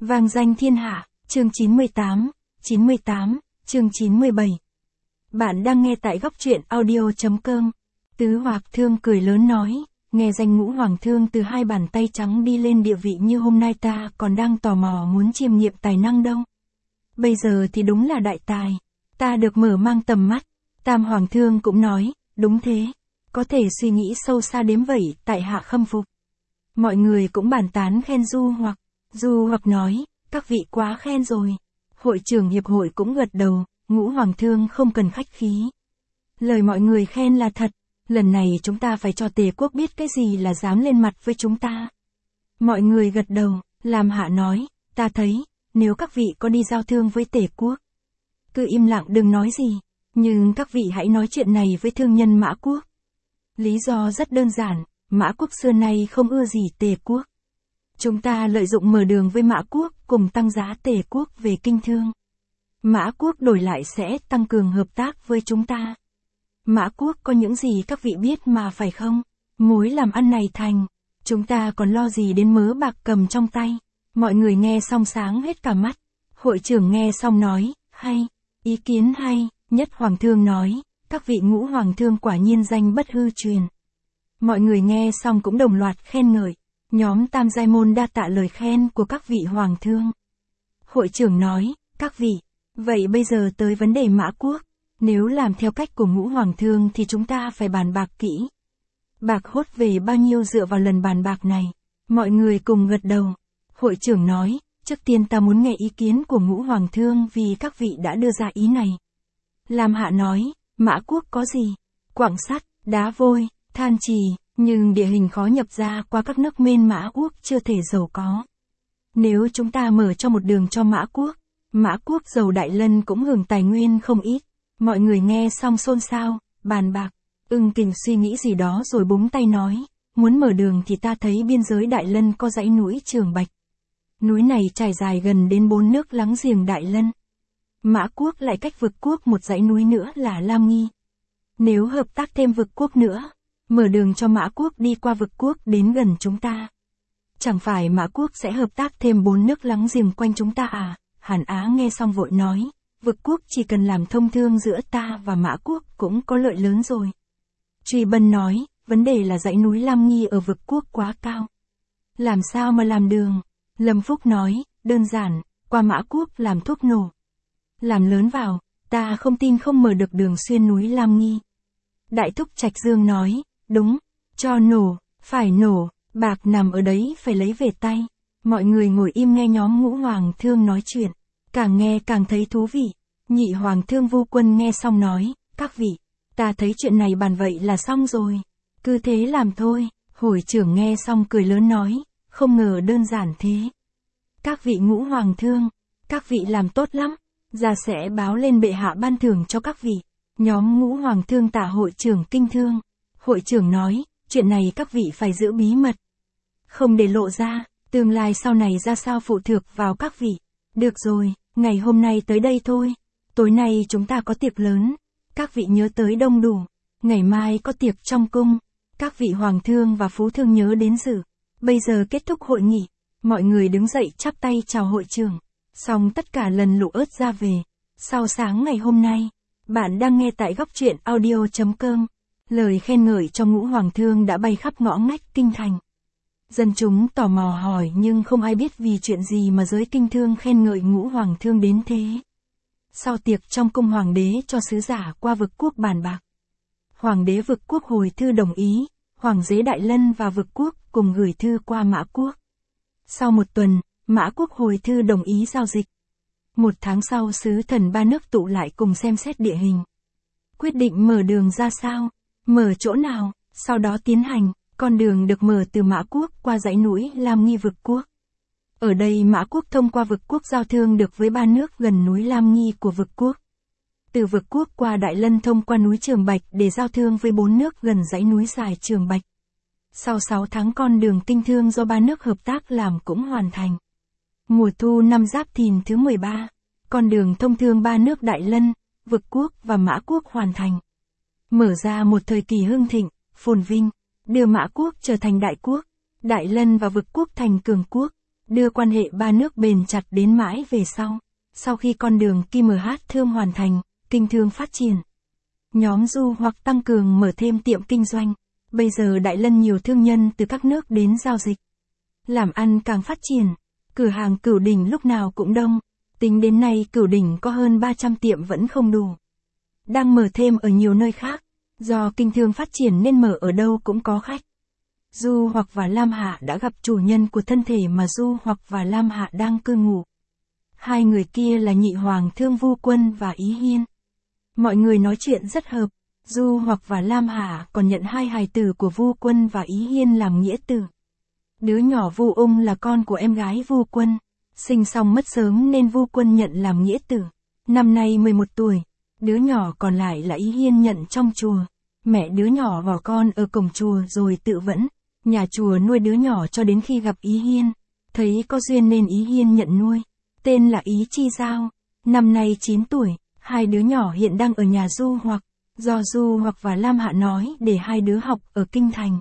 Vang danh thiên hạ, chương 98, chương 97. Bạn đang nghe tại góc truyện audio.com. Tứ Hoặc Thương cười lớn nói, nghe danh Ngũ Hoàng Thương từ hai bàn tay trắng đi lên địa vị như hôm nay ta còn đang tò mò muốn chiêm nghiệm tài năng đâu. Bây giờ thì đúng là đại tài, ta được mở mang tầm mắt. Tam Hoàng Thương cũng nói, đúng thế, có thể suy nghĩ sâu xa đến vậy, tại hạ khâm phục. Mọi người cũng bàn tán khen Du Hoặc nói, các vị quá khen rồi. Hội trưởng hiệp hội cũng gật đầu, Ngũ Hoàng Thương không cần khách khí. Lời mọi người khen là thật, lần này chúng ta phải cho Tề quốc biết cái gì là dám lên mặt với chúng ta. Mọi người gật đầu, Lam Hạ nói, ta thấy, nếu các vị có đi giao thương với Tề quốc, cứ im lặng đừng nói gì, nhưng các vị hãy nói chuyện này với thương nhân Mã quốc. Lý do rất đơn giản, Mã quốc xưa nay không ưa gì Tề quốc. Chúng ta lợi dụng mở đường với Mã quốc cùng tăng giá Tề quốc về kinh thương. Mã quốc đổi lại sẽ tăng cường hợp tác với chúng ta. Mã quốc có những gì các vị biết mà phải không? Mối làm ăn này thành, chúng ta còn lo gì đến mớ bạc cầm trong tay. Mọi người nghe xong sáng hết cả mắt. Hội trưởng nghe xong nói, hay, ý kiến hay. Nhất Hoàng Thương nói, các vị Ngũ Hoàng Thương quả nhiên danh bất hư truyền. Mọi người nghe xong cũng đồng loạt khen ngợi. Nhóm Tam Giai Môn đa tạ lời khen của các vị Hoàng Thương. Hội trưởng nói, các vị, vậy bây giờ tới vấn đề Mã quốc. Nếu làm theo cách của Ngũ Hoàng Thương thì chúng ta phải bàn bạc kỹ. Bạc hốt về bao nhiêu dựa vào lần bàn bạc này. Mọi người cùng gật đầu. Hội trưởng nói, trước tiên ta muốn nghe ý kiến của Ngũ Hoàng Thương vì các vị đã đưa ra ý này. Lam Hạ nói, Mã quốc có gì? Quặng sắt, đá vôi, than trì, nhưng địa hình khó nhập ra qua các nước bên Mã quốc chưa thể giàu có. Nếu chúng ta mở cho một đường cho Mã quốc giàu Đại Lân cũng hưởng tài nguyên không ít. Mọi người nghe xong xôn xao, bàn bạc. Ưng Kình suy nghĩ gì đó rồi búng tay nói, muốn mở đường thì ta thấy biên giới Đại Lân có dãy núi Trường Bạch. Núi này trải dài gần đến 4 nước láng giềng Đại Lân. Mã quốc lại cách vực quốc một dãy núi nữa là Lam Nghi. Nếu hợp tác thêm vực quốc nữa, mở đường cho Mã quốc đi qua vực quốc đến gần chúng ta. Chẳng phải Mã quốc sẽ hợp tác thêm 4 nước láng giềng quanh chúng ta à? Hàn Á nghe xong vội nói, vực quốc chỉ cần làm thông thương giữa ta và Mã quốc cũng có lợi lớn rồi. Truy Bân nói, vấn đề là dãy núi Lam Nghi ở vực quốc quá cao. Làm sao mà làm đường? Lâm Phúc nói, đơn giản, qua Mã quốc làm thuốc nổ. Làm lớn vào, ta không tin không mở được đường xuyên núi Lam Nghi. Đại Thúc Trạch Dương nói, đúng, cho nổ, phải nổ, bạc nằm ở đấy phải lấy về tay. Mọi người ngồi im nghe nhóm Ngũ Hoàng Thương nói chuyện, càng nghe càng thấy thú vị. Nhị Hoàng Thương Vu Quân nghe xong nói, các vị, ta thấy chuyện này bàn vậy là xong rồi, cứ thế làm thôi. Hội trưởng nghe xong cười lớn nói, không ngờ đơn giản thế. Các vị Ngũ Hoàng Thương, các vị làm tốt lắm, ra sẽ báo lên bệ hạ ban thưởng cho các vị. Nhóm Ngũ Hoàng Thương tạ hội trưởng kinh thương. Hội trưởng nói, chuyện này các vị phải giữ bí mật, không để lộ ra, tương lai sau này ra sao phụ thuộc vào các vị. Được rồi, ngày hôm nay tới đây thôi. Tối nay chúng ta có tiệc lớn, các vị nhớ tới đông đủ. Ngày mai có tiệc trong cung, các vị Hoàng Thương và Phú Thương nhớ đến dự. Bây giờ kết thúc hội nghị, mọi người đứng dậy chắp tay chào hội trưởng. Xong tất cả lần lũ ớt ra về. Sau sáng ngày hôm nay, bạn đang nghe tại góc truyện audio.com. Lời khen ngợi cho Ngũ Hoàng Thương đã bay khắp ngõ ngách kinh thành. Dân chúng tò mò hỏi nhưng không ai biết vì chuyện gì mà giới kinh thương khen ngợi Ngũ Hoàng Thương đến thế. Sau tiệc trong cung hoàng đế cho sứ giả qua vực quốc bàn bạc. Hoàng đế vực quốc hồi thư đồng ý, Hoàng đế Đại Lân và vực quốc cùng gửi thư qua Mã quốc. Sau một tuần, Mã quốc hồi thư đồng ý giao dịch. 1 tháng sau sứ thần ba nước tụ lại cùng xem xét địa hình. Quyết định mở đường ra sao, mở chỗ nào, sau đó tiến hành. Con đường được mở từ Mã quốc qua dãy núi Lam Nghi vực quốc. Ở đây Mã quốc thông qua vực quốc giao thương được với 3 nước gần núi Lam Nghi của vực quốc. Từ vực quốc qua Đại Lân thông qua núi Trường Bạch để giao thương với 4 nước gần dãy núi dài Trường Bạch. Sau 6 tháng con đường kinh thương do 3 nước hợp tác làm cũng hoàn thành. Mùa thu năm Giáp Thìn thứ 13, con đường thông thương 3 nước Đại Lân, vực quốc và Mã quốc hoàn thành. Mở ra một thời kỳ hưng thịnh, phồn vinh, đưa Mã quốc trở thành đại quốc, Đại Lân và vực quốc thành cường quốc. đưa quan hệ ba nước bền chặt đến mãi về sau. Sau khi con đường KMH Thương hoàn thành, kinh thương phát triển. Nhóm Du hoặc tăng cường mở thêm tiệm kinh doanh. Bây giờ Đại Lân nhiều thương nhân từ các nước đến giao dịch. Làm ăn càng phát triển. Cửa hàng Cửu Đỉnh lúc nào cũng đông. Tính đến nay Cửu Đỉnh có hơn 300 tiệm vẫn không đủ. Đang mở thêm ở nhiều nơi khác. Do kinh thương phát triển nên mở ở đâu cũng có khách. Du hoặc và Lam Hạ đã gặp chủ nhân của thân thể mà Du hoặc và Lam Hạ đang cư ngụ. Hai người kia là nhị hoàng thương Vu Quân và Ý Hiên. Mọi người nói chuyện rất hợp. Du hoặc và Lam Hạ còn nhận hai hài tử của Vu Quân và Ý Hiên làm nghĩa tử. Đứa nhỏ Vu Ung là con của em gái Vu Quân. Sinh xong mất sớm nên Vu Quân nhận làm nghĩa tử. Năm nay 11 tuổi. Đứa nhỏ còn lại là Ý Hiên nhận trong chùa. Mẹ đứa nhỏ bỏ con ở cổng chùa rồi tự vẫn. Nhà chùa nuôi đứa nhỏ cho đến khi gặp Ý Hiên. Thấy có duyên nên Ý Hiên nhận nuôi. Tên là Ý Chi Giao. Năm nay 9 tuổi. Hai đứa nhỏ hiện đang ở nhà Du hoặc. Do Du hoặc và Lam Hạ nói để hai đứa học ở Kinh Thành.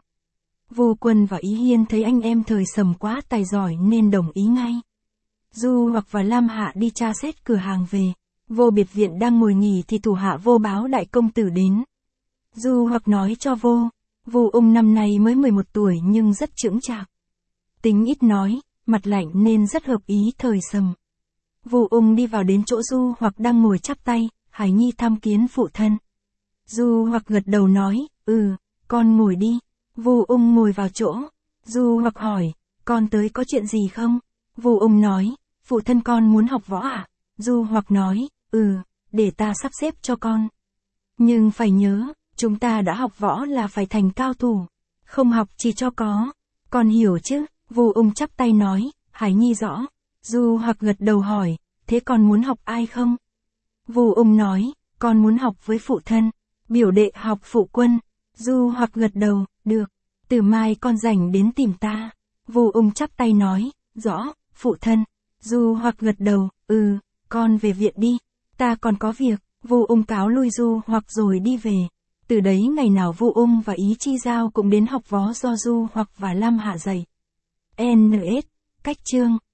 Vu Quân và Ý Hiên thấy anh em thời Sầm quá tài giỏi nên đồng ý ngay. Du hoặc và Lam Hạ đi tra xét cửa hàng về. Vô biệt viện đang ngồi nghỉ thì thủ hạ Vô báo đại công tử đến. Du hoặc nói cho Vô. Vu Ung năm nay mới 11 tuổi nhưng rất chững chạc. Tính ít nói, mặt lạnh nên rất hợp ý thời Sầm. Vu Ung đi vào đến chỗ Du hoặc đang ngồi chắp tay, Hải Nhi tham kiến phụ thân. Du hoặc gật đầu nói, con ngồi đi. Vu Ung ngồi vào chỗ. Du hoặc hỏi, con tới có chuyện gì không? Vu Ung nói, phụ thân con muốn học võ à? Du hoặc nói, để ta sắp xếp cho con. Nhưng phải nhớ, chúng ta đã học võ là phải thành cao thủ. Không học chỉ cho có. Con hiểu chứ? Vu Ung chắp tay nói, Hải Nhi rõ. Du hoặc gật đầu hỏi, thế con muốn học ai không? Vu Ung nói, con muốn học với phụ thân. Biểu đệ học phụ quân. Du hoặc gật đầu, được. Từ mai con rảnh đến tìm ta. Vu Ung chắp tay nói, rõ, phụ thân. Du hoặc gật đầu, con về viện đi. Ta còn có việc. Vu Ung cáo lui Du hoặc rồi đi về. Từ đấy ngày nào Vu Ung và Ý Chi Giao cũng đến học võ do Du hoặc và Lam Hạ dạy. NS, cách chương.